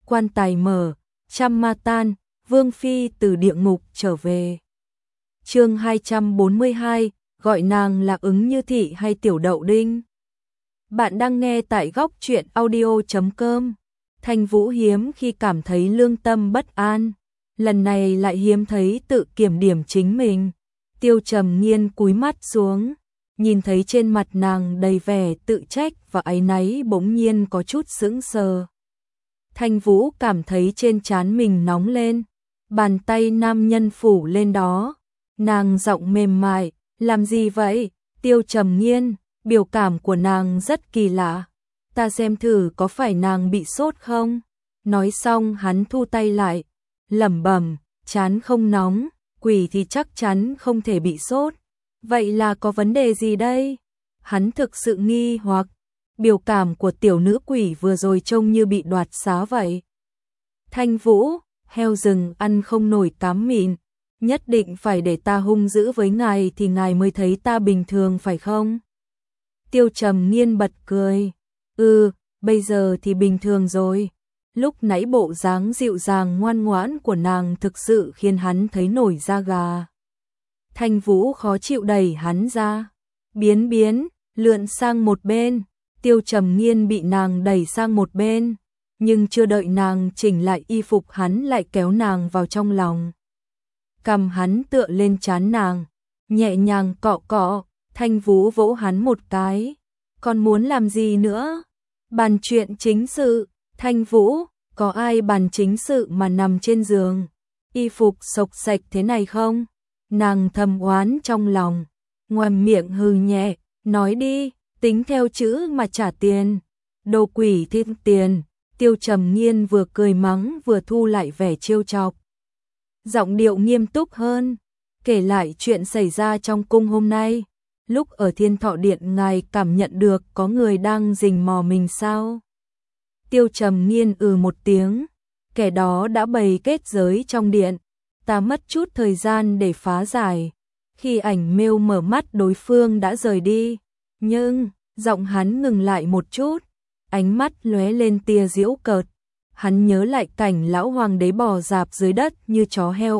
quan tài mở, trăm ma tan, Vương Phi từ địa ngục trở về. Chương 242, gọi nàng là Ứng Như Thị hay Tiểu Đậu Đinh. Bạn đang nghe tại góc truyện audio.com. Thanh Vũ hiếm khi cảm thấy lương tâm bất an, lần này lại hiếm thấy tự kiểm điểm chính mình. Tiêu Trầm Nghiên cúi mắt xuống, nhìn thấy trên mặt nàng đầy vẻ tự trách và áy náy, bỗng nhiên có chút sững sờ. Thanh Vũ cảm thấy trên trán mình nóng lên, bàn tay nam nhân phủ lên đó, nàng giọng mềm mại, làm gì vậy? Tiêu Trầm Nghiên, biểu cảm của nàng rất kỳ lạ, ta xem thử có phải nàng bị sốt không? Nói xong hắn thu tay lại, lẩm bẩm, trán không nóng, quỷ thì chắc chắn không thể bị sốt, vậy là có vấn đề gì đây? Hắn thực sự nghi hoặc, biểu cảm của tiểu nữ quỷ vừa rồi trông như bị đoạt xá vậy. Thanh Vũ, heo rừng ăn không nổi cám mịn, nhất định phải để ta hung dữ với ngài thì ngài mới thấy ta bình thường phải không? Tiêu Trầm Nghiên bật cười, bây giờ thì bình thường rồi. Lúc nãy bộ dáng dịu dàng ngoan ngoãn của nàng thực sự khiến hắn thấy nổi da gà. Thanh Vũ khó chịu đẩy hắn ra, biến, lượn sang một bên. Tiêu Trầm Nghiên bị nàng đẩy sang một bên, nhưng chưa đợi nàng chỉnh lại y phục hắn lại kéo nàng vào trong lòng. Cầm hắn tựa lên trán nàng, nhẹ nhàng cọ cọ. Thanh Vũ vỗ hắn một cái, còn muốn làm gì nữa? Bàn chuyện chính sự. Thanh Vũ, có ai bàn chính sự mà nằm trên giường, y phục xộc xạch thế này không? Nàng thầm oán trong lòng, ngoàm miệng hừ nhẹ, nói đi, tính theo chữ mà trả tiền. Đồ quỷ thiên tiền. Tiêu Trầm Nghiên vừa cười mắng vừa thu lại vẻ trêu chọc, giọng điệu nghiêm túc hơn, kể lại chuyện xảy ra trong cung hôm nay. Lúc ở Thiên Thọ Điện ngài cảm nhận được có người đang rình mò mình sao? Tiêu Trầm Nghiên một tiếng, kẻ đó đã bày kết giới trong điện, ta mất chút thời gian để phá giải. Khi ảnh mêu mở mắt đối phương đã rời đi, nhưng giọng hắn ngừng lại một chút, ánh mắt lóe lên tia giễu cợt. Hắn nhớ lại cảnh lão hoàng đế bò rạp dưới đất như chó heo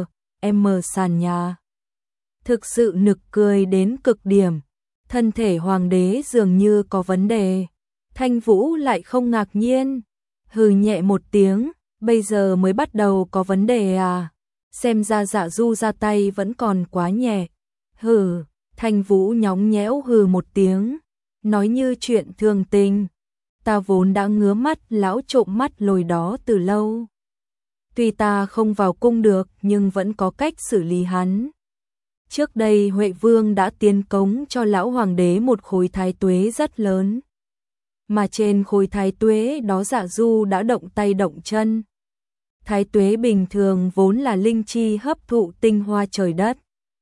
LM sàn nhà. Thực sự nực cười đến cực điểm, thân thể hoàng đế dường như có vấn đề. Thanh Vũ lại không ngạc nhiên, hừ nhẹ một tiếng, bây giờ mới bắt đầu có vấn đề à? Xem ra Dạ Du ra tay vẫn còn quá nhẹ. Hừ, Thanh Vũ nhõng nhẽo hừ một tiếng, nói như chuyện thường tình. Ta vốn đã ngứa mắt lão trộm mắt lồi đó từ lâu. Tuy ta không vào cung được nhưng vẫn có cách xử lý hắn. Trước đây Huệ Vương đã tiến cống cho lão hoàng đế một khối thái tuế rất lớn, mà trên khối thái tuế đó Dạ Du đã động tay động chân. Thái tuế bình thường vốn là linh chi hấp thụ tinh hoa trời đất,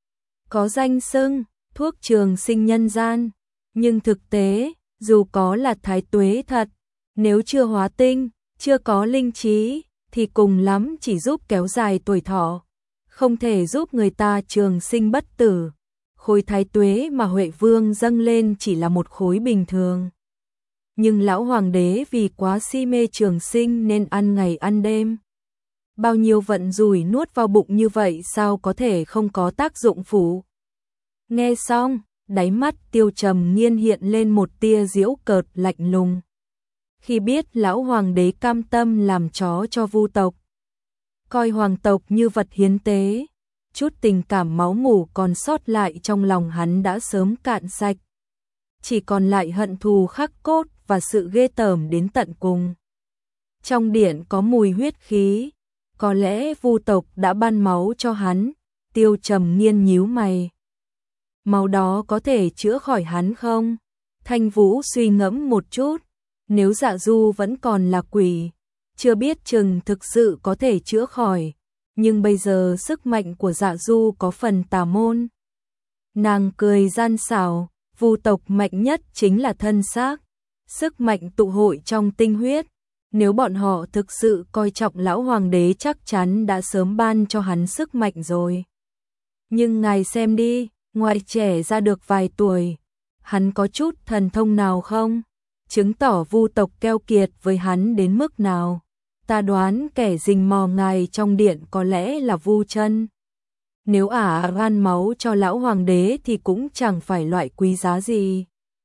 có danh xưng thuốc trường sinh nhân gian, nhưng thực tế dù có là thái tuế thật, nếu chưa hóa tinh, chưa có linh trí thì cùng lắm chỉ giúp kéo dài tuổi thọ, không thể giúp người ta trường sinh bất tử. Khối thái tuế mà Huệ Vương dâng lên chỉ là một khối bình thường, nhưng lão hoàng đế vì quá si mê trường sinh nên ăn ngày ăn đêm. Bao nhiêu vận rủi nuốt vào bụng như vậy sao có thể không có tác dụng phụ? Nghe xong, đáy mắt Tiêu Trầm Nghiên hiện lên một tia giễu cợt lạnh lùng. Khi biết lão hoàng đế cam tâm làm chó cho Vu tộc, coi hoàng tộc như vật hiến tế, chút tình cảm máu mủ còn sót lại trong lòng hắn đã sớm cạn sạch, chỉ còn lại hận thù khắc cốt và sự ghê tởm đến tận cùng. Trong điện có mùi huyết khí, có lẽ Vu tộc đã ban máu cho hắn. Tiêu Trầm Nghiên nhíu mày, máu đó có thể chữa khỏi hắn không? Thanh Vũ suy ngẫm một chút, nếu Dạ Du vẫn còn là quỷ, chưa biết chừng thực sự có thể chữa khỏi, nhưng bây giờ sức mạnh của Dạ Du có phần tà môn. Nàng cười gian xảo, Vu tộc mạnh nhất chính là thân xác, sức mạnh tụ hội trong tinh huyết. Nếu bọn họ thực sự coi trọng lão hoàng đế chắc chắn đã sớm ban cho hắn sức mạnh rồi. Nhưng ngài xem đi, ngoài trẻ ra được vài tuổi, hắn có chút thần thông nào không? Chứng tỏ Vu tộc keo kiệt với hắn đến mức nào. Ta đoán kẻ rình mò ngài trong điện có lẽ là Vu Chân. Nếu ả gan máu cho lão hoàng đế thì cũng chẳng phải loại quý giá gì.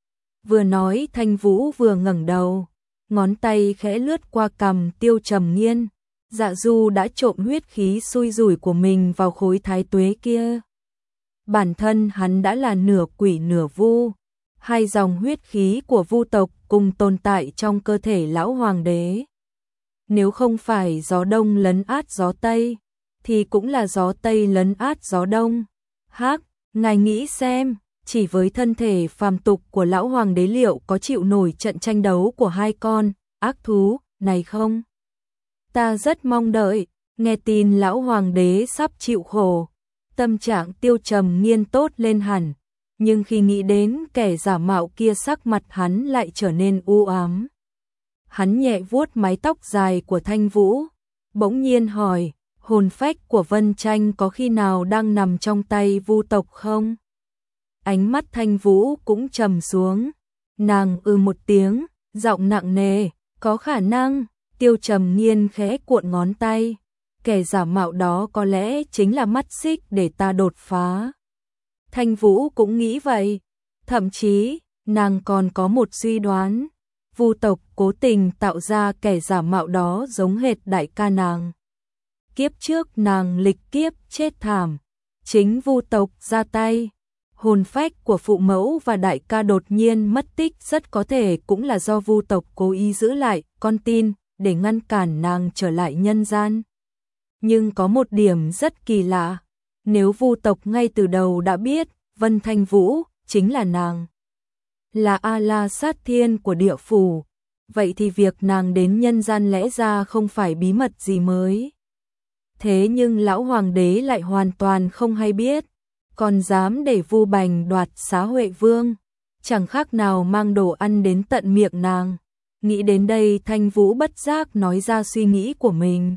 Vừa nói Thanh Vũ vừa ngẩng đầu, ngón tay khẽ lướt qua cằm Tiêu Trầm Nghiên. Dạ Du đã trộn huyết khí xui rủi của mình vào khối thái tuế kia. Bản thân hắn đã là nửa quỷ nửa vu, hai dòng huyết khí của vu tộc cùng tồn tại trong cơ thể lão hoàng đế. Nếu không phải gió đông lấn át gió tây, thì cũng là gió tây lấn át gió đông. Hắc, ngài nghĩ xem, chỉ với thân thể phàm tục của lão hoàng đế liệu có chịu nổi trận tranh đấu của hai con ác thú này không? Ta rất mong đợi, nghe tin lão hoàng đế sắp chịu khổ, tâm trạng Tiêu Trầm Nghiên tốt lên hẳn, nhưng khi nghĩ đến kẻ giả mạo kia sắc mặt hắn lại trở nên u ám. Hắn nhẹ vuốt mái tóc dài của Thanh Vũ, bỗng nhiên hỏi, hồn phách của Vân Tranh có khi nào đang nằm trong tay vu tộc không? Ánh mắt Thanh Vũ cũng trầm xuống, nàng một tiếng, giọng nặng nề, có khả năng. Tiêu Trầm Nghiên khẽ cuộn ngón tay, kẻ giả mạo đó có lẽ chính là mắt xích để ta đột phá. Thanh Vũ cũng nghĩ vậy, thậm chí nàng còn có một suy đoán, vu tộc cố tình tạo ra kẻ giả mạo đó giống hệt đại ca nàng. Kiếp trước nàng lịch kiếp chết thảm, chính vu tộc ra tay. Hồn phách của phụ mẫu và đại ca đột nhiên mất tích rất có thể cũng là do vu tộc cố ý giữ lại con tin để ngăn cản nàng trở lại nhân gian. Nhưng có một điểm rất kỳ lạ, nếu vu tộc ngay từ đầu đã biết Vân Thanh Vũ chính là nàng, là A-la sát thiên của địa phủ, vậy thì việc nàng đến nhân gian lẽ ra không phải bí mật gì mới. Thế nhưng lão hoàng đế lại hoàn toàn không hay biết, còn dám để Vu Bành đoạt xá Huệ Vương, chẳng khác nào mang đồ ăn đến tận miệng nàng. Nghĩ đến đây Thanh Vũ bất giác nói ra suy nghĩ của mình.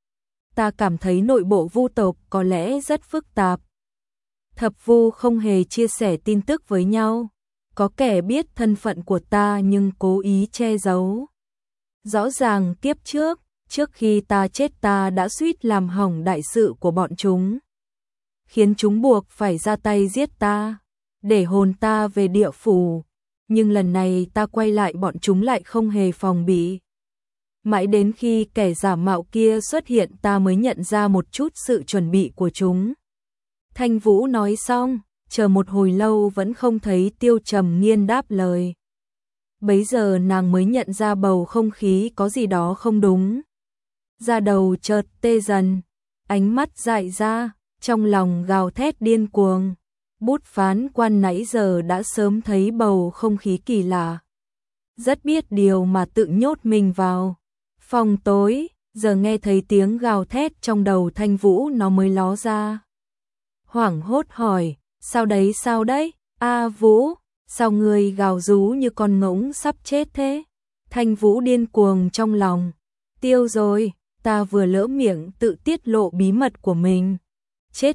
Ta cảm thấy nội bộ vu tộc có lẽ rất phức tạp. Thập vu không hề chia sẻ tin tức với nhau. Có kẻ biết thân phận của ta nhưng cố ý che giấu. Rõ ràng kiếp trước khi ta chết ta đã suýt làm hỏng đại sự của bọn chúng, khiến chúng buộc phải ra tay giết ta, để hồn ta về địa phủ. Nhưng lần này ta quay lại bọn chúng lại không hề phòng bị. Mãi đến khi kẻ giả mạo kia xuất hiện ta mới nhận ra một chút sự chuẩn bị của chúng. Thanh Vũ nói xong, chờ một hồi lâu vẫn không thấy Tiêu Trầm Nghiên đáp lời. Bấy giờ nàng mới nhận ra bầu không khí có gì đó không đúng. Da đầu chợt tê dần, ánh mắt dại ra, trong lòng gào thét điên cuồng. Bút phán quan nãy giờ đã sớm thấy bầu không khí kỳ lạ, rất biết điều mà tự nhốt mình vào phòng tối, giờ nghe thấy tiếng gào thét trong đầu Thanh Vũ nó mới ló ra. Hoảng hốt hỏi, sao đấy, A Vũ, sao người gào rú như con ngỗng sắp chết thế? Thanh Vũ điên cuồng trong lòng, tiêu rồi, ta vừa lỡ miệng tự tiết lộ bí mật của mình. Chết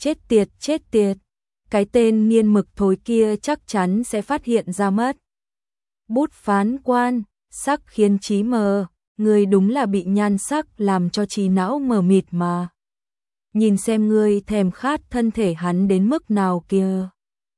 tiệt. Cái tên nghiên mực thối kia chắc chắn sẽ phát hiện ra mất. Bút phán quan, sắc khiến trí mờ, ngươi đúng là bị nhan sắc làm cho trí não mờ mịt mà. Nhìn xem ngươi thèm khát thân thể hắn đến mức nào kìa.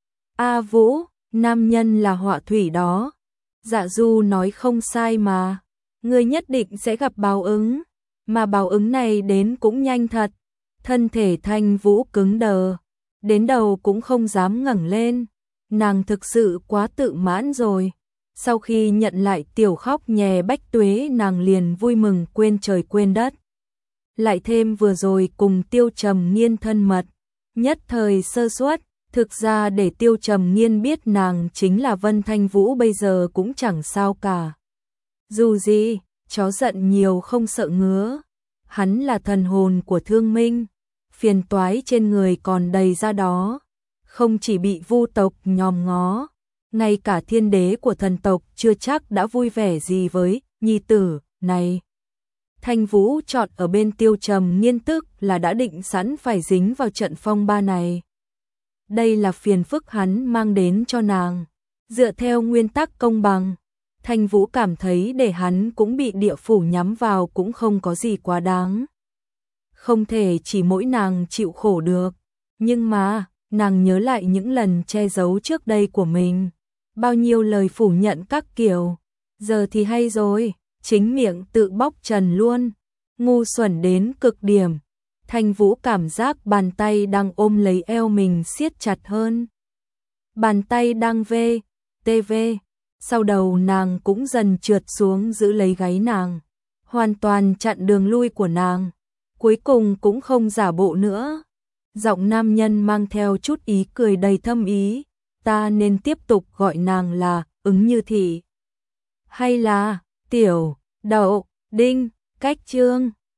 A Vũ, nam nhân là họa thủy đó. Dạ Du nói không sai mà. Ngươi nhất định sẽ gặp báo ứng, mà báo ứng này đến cũng nhanh thật. Thân thể Thanh Vũ cứng đờ, đến đầu cũng không dám ngẩng lên. Nàng thực sự quá tự mãn rồi. Sau khi nhận lại tiểu khóc nhè Bách Tuế, nàng liền vui mừng quên trời quên đất. Lại thêm vừa rồi cùng Tiêu Trầm Nghiên thân mật, nhất thời sơ suất, thực ra để Tiêu Trầm Nghiên biết nàng chính là Vân Thanh Vũ bây giờ cũng chẳng sao cả. Dù gì, chó giận nhiều không sợ ngứa. Hắn là thần hồn của Thương Minh, phiền toái trên người còn đầy ra đó. Không chỉ bị vu tộc nhòm ngó, ngay cả thiên đế của thần tộc chưa chắc đã vui vẻ gì với nhi tử này. Thanh Vũ chọn ở bên Tiêu Trầm Nghiên tức là đã định sẵn phải dính vào trận phong ba này. đây là phiền phức hắn mang đến cho nàng. Dựa theo nguyên tắc công bằng, Thanh Vũ cảm thấy để hắn cũng bị địa phủ nhắm vào cũng không có gì quá đáng. Không thể chỉ mỗi nàng chịu khổ được, nhưng mà, nàng nhớ lại những lần che giấu trước đây của mình, bao nhiêu lời phủ nhận các kiểu, giờ thì hay rồi, chính miệng tự bóc trần luôn, ngu xuẩn đến cực điểm. Thanh Vũ cảm giác bàn tay đang ôm lấy eo mình siết chặt hơn. Bàn tay đang tv, sau đầu nàng cũng dần trượt xuống giữ lấy gáy nàng, hoàn toàn chặn đường lui của nàng, cuối cùng cũng không giả bộ nữa. Giọng nam nhân mang theo chút ý cười đầy thâm ý, ta nên tiếp tục gọi nàng là Ứng Như Thị hay là Tiểu Đậu Đinh. Cách chương